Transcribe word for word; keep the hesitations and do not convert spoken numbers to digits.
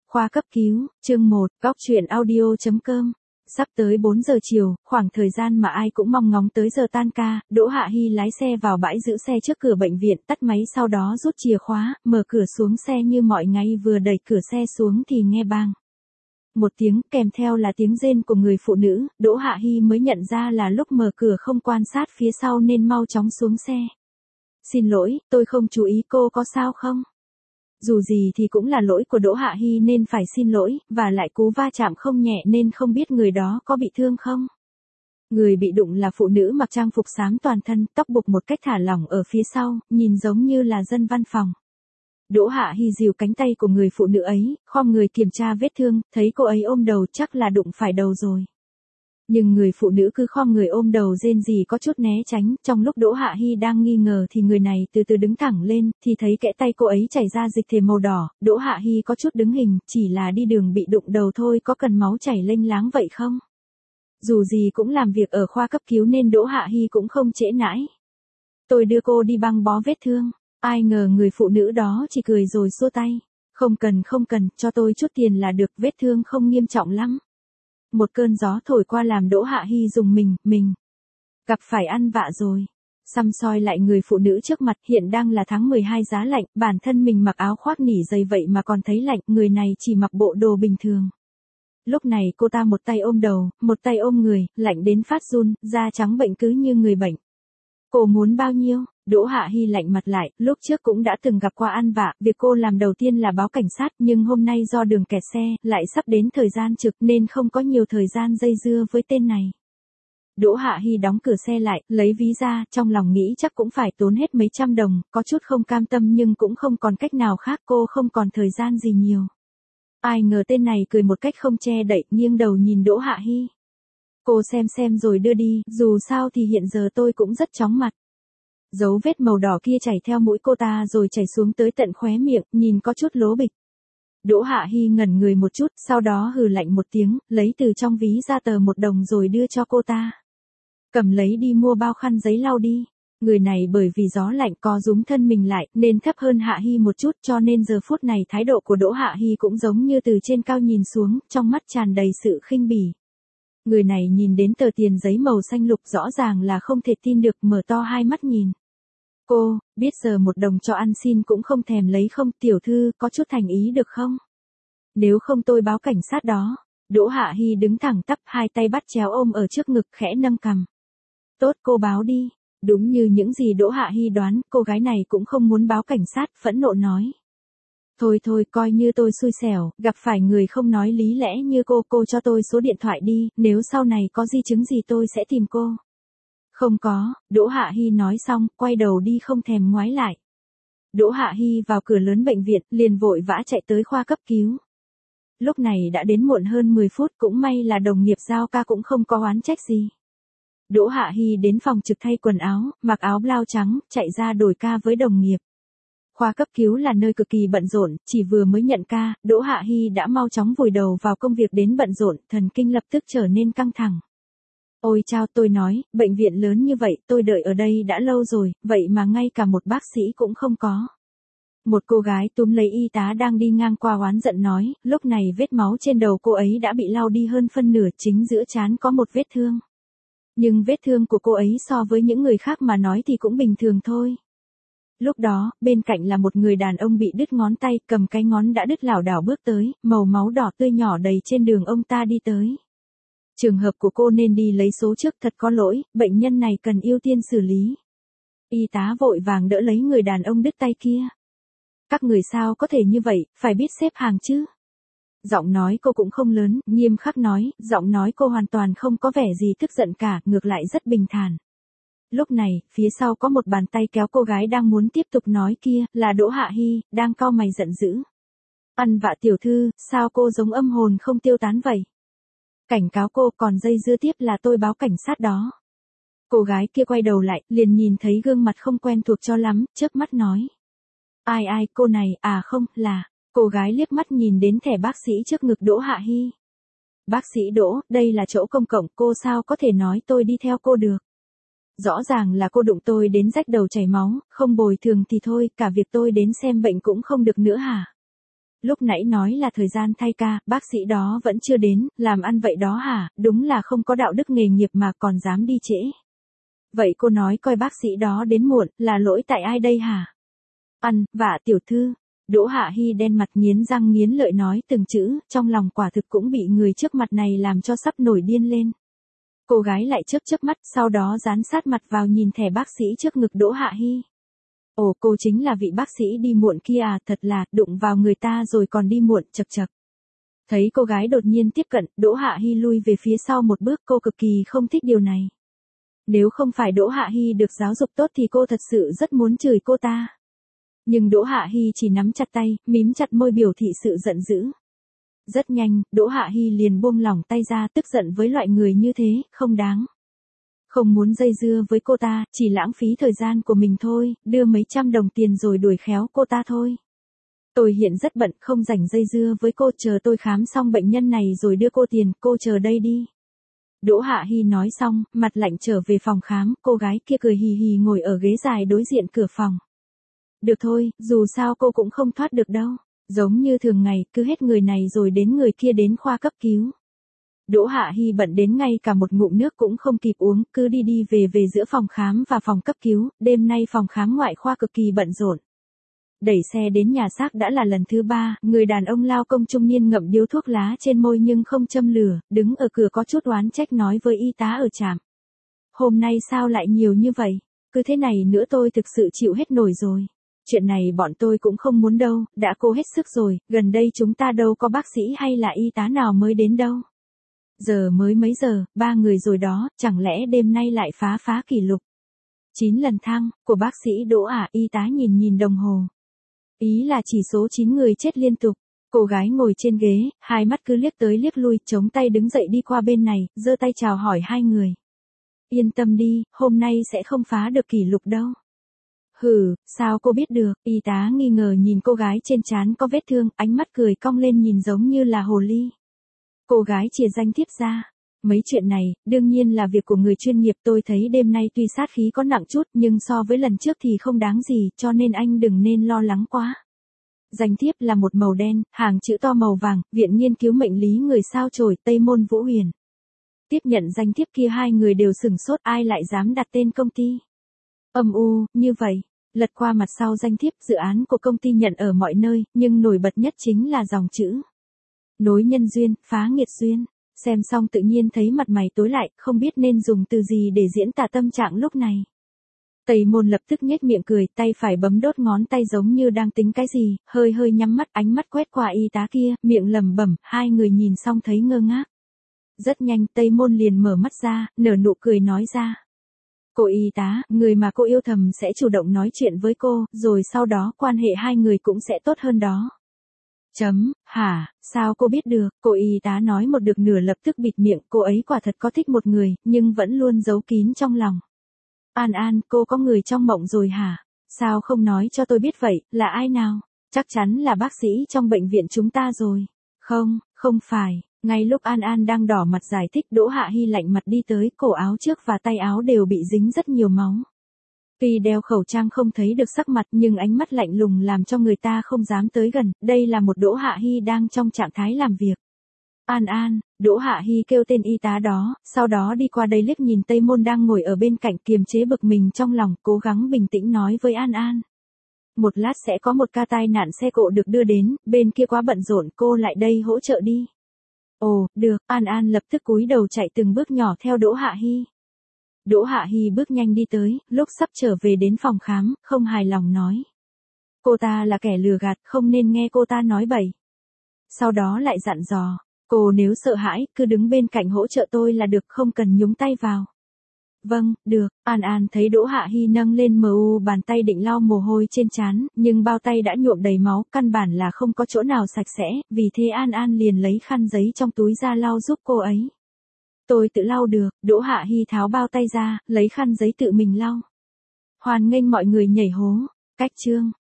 Khoa cấp cứu, chương một, góc truyện audio.com. Sắp tới bốn giờ chiều, khoảng thời gian mà ai cũng mong ngóng tới giờ tan ca, Đỗ Hạ Hi lái xe vào bãi giữ xe trước cửa bệnh viện, tắt máy sau đó rút chìa khóa, mở cửa xuống xe như mọi ngày, vừa đẩy cửa xe xuống thì nghe bang một tiếng, kèm theo là tiếng rên của người phụ nữ. Đỗ Hạ Hi mới nhận ra là lúc mở cửa không quan sát phía sau nên mau chóng xuống xe. Xin lỗi, tôi không chú ý, cô có sao không? Dù gì thì cũng là lỗi của Đỗ Hạ Hi nên phải xin lỗi, và lại cú va chạm không nhẹ nên không biết người đó có bị thương không. Người bị đụng là phụ nữ mặc trang phục xám toàn thân, tóc buộc một cách thả lỏng ở phía sau, nhìn giống như là dân văn phòng. Đỗ Hạ Hi dìu cánh tay của người phụ nữ ấy, khom người kiểm tra vết thương, thấy cô ấy ôm đầu, chắc là đụng phải đầu rồi. Nhưng người phụ nữ cứ khom người ôm đầu rên rỉ có chút né tránh. Trong lúc Đỗ Hạ Hi đang nghi ngờ thì người này từ từ đứng thẳng lên, thì thấy kẽ tay cô ấy chảy ra dịch thể màu đỏ. Đỗ Hạ Hi có chút đứng hình, chỉ là đi đường bị đụng đầu thôi, có cần máu chảy lênh láng vậy không? Dù gì cũng làm việc ở khoa cấp cứu nên Đỗ Hạ Hi cũng không trễ nãi. Tôi đưa cô đi băng bó vết thương. Ai ngờ người phụ nữ đó chỉ cười rồi xua tay. Không cần không cần, cho tôi chút tiền là được, vết thương không nghiêm trọng lắm. Một cơn gió thổi qua làm Đỗ Hạ Hi rùng mình, mình gặp phải ăn vạ rồi. Xăm soi lại người phụ nữ trước mặt, hiện đang là tháng mười hai giá lạnh, bản thân mình mặc áo khoác nỉ dày vậy mà còn thấy lạnh, người này chỉ mặc bộ đồ bình thường. Lúc này cô ta một tay ôm đầu, một tay ôm người, lạnh đến phát run, da trắng bệnh cứ như người bệnh. Cô muốn bao nhiêu? Đỗ Hạ Hi lạnh mặt lại, lúc trước cũng đã từng gặp qua ăn vạ, việc cô làm đầu tiên là báo cảnh sát, nhưng hôm nay do đường kẹt xe, lại sắp đến thời gian trực nên không có nhiều thời gian dây dưa với tên này. Đỗ Hạ Hi đóng cửa xe lại, lấy ví ra, trong lòng nghĩ chắc cũng phải tốn hết mấy trăm đồng, có chút không cam tâm nhưng cũng không còn cách nào khác, cô không còn thời gian gì nhiều. Ai ngờ tên này cười một cách không che đậy, nghiêng đầu nhìn Đỗ Hạ Hi. Cô xem xem rồi đưa đi, dù sao thì hiện giờ tôi cũng rất chóng mặt. Dấu vết màu đỏ kia chảy theo mũi cô ta rồi chảy xuống tới tận khóe miệng, nhìn có chút lố bịch. Đỗ Hạ Hi ngẩn người một chút, sau đó hừ lạnh một tiếng, lấy từ trong ví ra tờ một đồng rồi đưa cho cô ta. Cầm lấy đi mua bao khăn giấy lau đi. Người này bởi vì gió lạnh co rúm thân mình lại, nên thấp hơn Hạ Hi một chút, cho nên giờ phút này thái độ của Đỗ Hạ Hi cũng giống như từ trên cao nhìn xuống, trong mắt tràn đầy sự khinh bỉ. Người này nhìn đến tờ tiền giấy màu xanh lục rõ ràng là không thể tin được, mở to hai mắt nhìn. Cô, biết giờ một đồng cho ăn xin cũng không thèm lấy không, tiểu thư, có chút thành ý được không? Nếu không tôi báo cảnh sát đó. Đỗ Hạ Hi đứng thẳng tắp, hai tay bắt chéo ôm ở trước ngực, khẽ nâng cằm. Tốt, cô báo đi. Đúng như những gì Đỗ Hạ Hi đoán, cô gái này cũng không muốn báo cảnh sát, phẫn nộ nói. Thôi thôi, coi như tôi xui xẻo, gặp phải người không nói lý lẽ như cô, cô cho tôi số điện thoại đi, nếu sau này có di chứng gì tôi sẽ tìm cô. Không có, Đỗ Hạ Hi nói xong, quay đầu đi không thèm ngoái lại. Đỗ Hạ Hi vào cửa lớn bệnh viện, liền vội vã chạy tới khoa cấp cứu. Lúc này đã đến muộn hơn mười phút, cũng may là đồng nghiệp giao ca cũng không có oán trách gì. Đỗ Hạ Hi đến phòng trực thay quần áo, mặc áo blau trắng, chạy ra đổi ca với đồng nghiệp. Khoa cấp cứu là nơi cực kỳ bận rộn, chỉ vừa mới nhận ca, Đỗ Hạ Hi đã mau chóng vùi đầu vào công việc đến bận rộn, thần kinh lập tức trở nên căng thẳng. Ôi chao, tôi nói, bệnh viện lớn như vậy, tôi đợi ở đây đã lâu rồi, vậy mà ngay cả một bác sĩ cũng không có. Một cô gái túm lấy y tá đang đi ngang qua oán giận nói, lúc này vết máu trên đầu cô ấy đã bị lau đi hơn phân nửa, chính giữa trán có một vết thương. Nhưng vết thương của cô ấy so với những người khác mà nói thì cũng bình thường thôi. Lúc đó, bên cạnh là một người đàn ông bị đứt ngón tay, cầm cái ngón đã đứt lảo đảo bước tới, màu máu đỏ tươi nhỏ đầy trên đường ông ta đi tới. Trường hợp của cô nên đi lấy số trước, thật có lỗi, bệnh nhân này cần ưu tiên xử lý. Y tá vội vàng đỡ lấy người đàn ông đứt tay kia. Các người sao có thể như vậy, phải biết xếp hàng chứ. Giọng nói cô cũng không lớn, nghiêm khắc nói, giọng nói cô hoàn toàn không có vẻ gì tức giận cả, ngược lại rất bình thản. Lúc này, phía sau có một bàn tay kéo cô gái đang muốn tiếp tục nói kia, là Đỗ Hạ Hi, đang cau mày giận dữ. Ăn vạ tiểu thư, sao cô giống âm hồn không tiêu tán vậy? Cảnh cáo cô, còn dây dưa tiếp là tôi báo cảnh sát đó. Cô gái kia quay đầu lại, liền nhìn thấy gương mặt không quen thuộc cho lắm, chớp mắt nói. Ai ai, cô này, à không, là... Cô gái liếc mắt nhìn đến thẻ bác sĩ trước ngực Đỗ Hạ Hi. Bác sĩ Đỗ, đây là chỗ công cộng, cô sao có thể nói tôi đi theo cô được. Rõ ràng là cô đụng tôi đến rách đầu chảy máu, không bồi thường thì thôi, cả việc tôi đến xem bệnh cũng không được nữa hả? Lúc nãy nói là thời gian thay ca, bác sĩ đó vẫn chưa đến, làm ăn vậy đó hả, đúng là không có đạo đức nghề nghiệp mà còn dám đi trễ. Vậy cô nói coi bác sĩ đó đến muộn, là lỗi tại ai đây hả? Ăn, vả tiểu thư. Đỗ Hạ Hi đen mặt nghiến răng nghiến lợi nói từng chữ, trong lòng quả thực cũng bị người trước mặt này làm cho sắp nổi điên lên. Cô gái lại chớp chớp mắt, sau đó dán sát mặt vào nhìn thẻ bác sĩ trước ngực Đỗ Hạ Hi. Ồ, cô chính là vị bác sĩ đi muộn kia à, thật là, đụng vào người ta rồi còn đi muộn, chật chật. Thấy cô gái đột nhiên tiếp cận, Đỗ Hạ Hi lui về phía sau một bước, cô cực kỳ không thích điều này. Nếu không phải Đỗ Hạ Hi được giáo dục tốt thì cô thật sự rất muốn chửi cô ta. Nhưng Đỗ Hạ Hi chỉ nắm chặt tay, mím chặt môi biểu thị sự giận dữ. Rất nhanh, Đỗ Hạ Hi liền buông lỏng tay ra, tức giận với loại người như thế, không đáng. Không muốn dây dưa với cô ta, chỉ lãng phí thời gian của mình thôi, đưa mấy trăm đồng tiền rồi đuổi khéo cô ta thôi. Tôi hiện rất bận, không rảnh dây dưa với cô, chờ tôi khám xong bệnh nhân này rồi đưa cô tiền, cô chờ đây đi. Đỗ Hạ Hi nói xong, mặt lạnh trở về phòng khám, cô gái kia cười hì hì ngồi ở ghế dài đối diện cửa phòng. Được thôi, dù sao cô cũng không thoát được đâu. Giống như thường ngày, cứ hết người này rồi đến người kia đến khoa cấp cứu. Đỗ Hạ Hi bận đến ngay cả một ngụm nước cũng không kịp uống, cứ đi đi về về giữa phòng khám và phòng cấp cứu, đêm nay phòng khám ngoại khoa cực kỳ bận rộn. Đẩy xe đến nhà xác đã là lần thứ ba, người đàn ông lao công trung niên ngậm điếu thuốc lá trên môi nhưng không châm lửa, đứng ở cửa có chút oán trách nói với y tá ở trạm. Hôm nay sao lại nhiều như vậy, cứ thế này nữa tôi thực sự chịu hết nổi rồi. Chuyện này bọn tôi cũng không muốn đâu, đã cố hết sức rồi, gần đây chúng ta đâu có bác sĩ hay là y tá nào mới đến đâu. Giờ mới mấy giờ, ba người rồi đó, chẳng lẽ đêm nay lại phá phá kỷ lục. chín lần thăng, của bác sĩ Đỗ à, y tá nhìn nhìn đồng hồ. Ý là chỉ số chín người chết liên tục. Cô gái ngồi trên ghế, hai mắt cứ liếc tới liếc lui, chống tay đứng dậy đi qua bên này, giơ tay chào hỏi hai người. Yên tâm đi, hôm nay sẽ không phá được kỷ lục đâu. Hừ, sao cô biết được, y tá nghi ngờ nhìn cô gái trên trán có vết thương, ánh mắt cười cong lên nhìn giống như là hồ ly. Cô gái chìa danh thiếp ra. Mấy chuyện này, đương nhiên là việc của người chuyên nghiệp, tôi thấy đêm nay tuy sát khí có nặng chút nhưng so với lần trước thì không đáng gì, cho nên anh đừng nên lo lắng quá. Danh thiếp là một màu đen, hàng chữ to màu vàng, Viện Nghiên cứu Mệnh lý người sao chổi, Tây Môn Vũ Huyền. Tiếp nhận danh thiếp kia hai người đều sửng sốt, ai lại dám đặt tên công ty. Âm u, như vậy. Lật qua mặt sau danh thiếp, dự án của công ty nhận ở mọi nơi, nhưng nổi bật nhất chính là dòng chữ. Nối nhân duyên, phá nghiệt duyên. Xem xong tự nhiên thấy mặt mày tối lại, không biết nên dùng từ gì để diễn tả tâm trạng lúc này. Tây Môn lập tức nhếch miệng cười, tay phải bấm đốt ngón tay giống như đang tính cái gì, hơi hơi nhắm mắt, ánh mắt quét qua y tá kia, miệng lẩm bẩm, hai người nhìn xong thấy ngơ ngác. Rất nhanh Tây Môn liền mở mắt ra, nở nụ cười nói ra. Cô y tá, người mà cô yêu thầm sẽ chủ động nói chuyện với cô, rồi sau đó quan hệ hai người cũng sẽ tốt hơn đó. Chấm, hả, sao cô biết được, cô y tá nói một được nửa lập tức bịt miệng, cô ấy quả thật có thích một người, nhưng vẫn luôn giấu kín trong lòng. An An, cô có người trong mộng rồi hả? Sao không nói cho tôi biết vậy, là ai nào? Chắc chắn là bác sĩ trong bệnh viện chúng ta rồi. Không, không phải. Ngay lúc An An đang đỏ mặt giải thích, Đỗ Hạ Hi lạnh mặt đi tới, cổ áo trước và tay áo đều bị dính rất nhiều máu. Tuy đeo khẩu trang không thấy được sắc mặt nhưng ánh mắt lạnh lùng làm cho người ta không dám tới gần, đây là một Đỗ Hạ Hi đang trong trạng thái làm việc. An An, Đỗ Hạ Hi kêu tên y tá đó, sau đó đi qua đây liếc nhìn Tây Môn đang ngồi ở bên cạnh kiềm chế bực mình trong lòng, cố gắng bình tĩnh nói với An An. Một lát sẽ có một ca tai nạn xe cộ được đưa đến, bên kia quá bận rộn, cô lại đây hỗ trợ đi. Ồ, được, An An lập tức cúi đầu chạy từng bước nhỏ theo Đỗ Hạ Hi. Đỗ Hạ Hi bước nhanh đi tới, lúc sắp trở về đến phòng khám, không hài lòng nói. Cô ta là kẻ lừa gạt, không nên nghe cô ta nói bậy. Sau đó lại dặn dò, cô nếu sợ hãi, cứ đứng bên cạnh hỗ trợ tôi là được, không cần nhúng tay vào. Vâng, được, An An thấy Đỗ Hạ Hi nâng lên mờ u bàn tay định lau mồ hôi trên trán, nhưng bao tay đã nhuộm đầy máu, căn bản là không có chỗ nào sạch sẽ, vì thế An An liền lấy khăn giấy trong túi ra lau giúp cô ấy. Tôi tự lau được, Đỗ Hạ Hi tháo bao tay ra, lấy khăn giấy tự mình lau. Hoan nghênh mọi người nhảy hố, cách chương.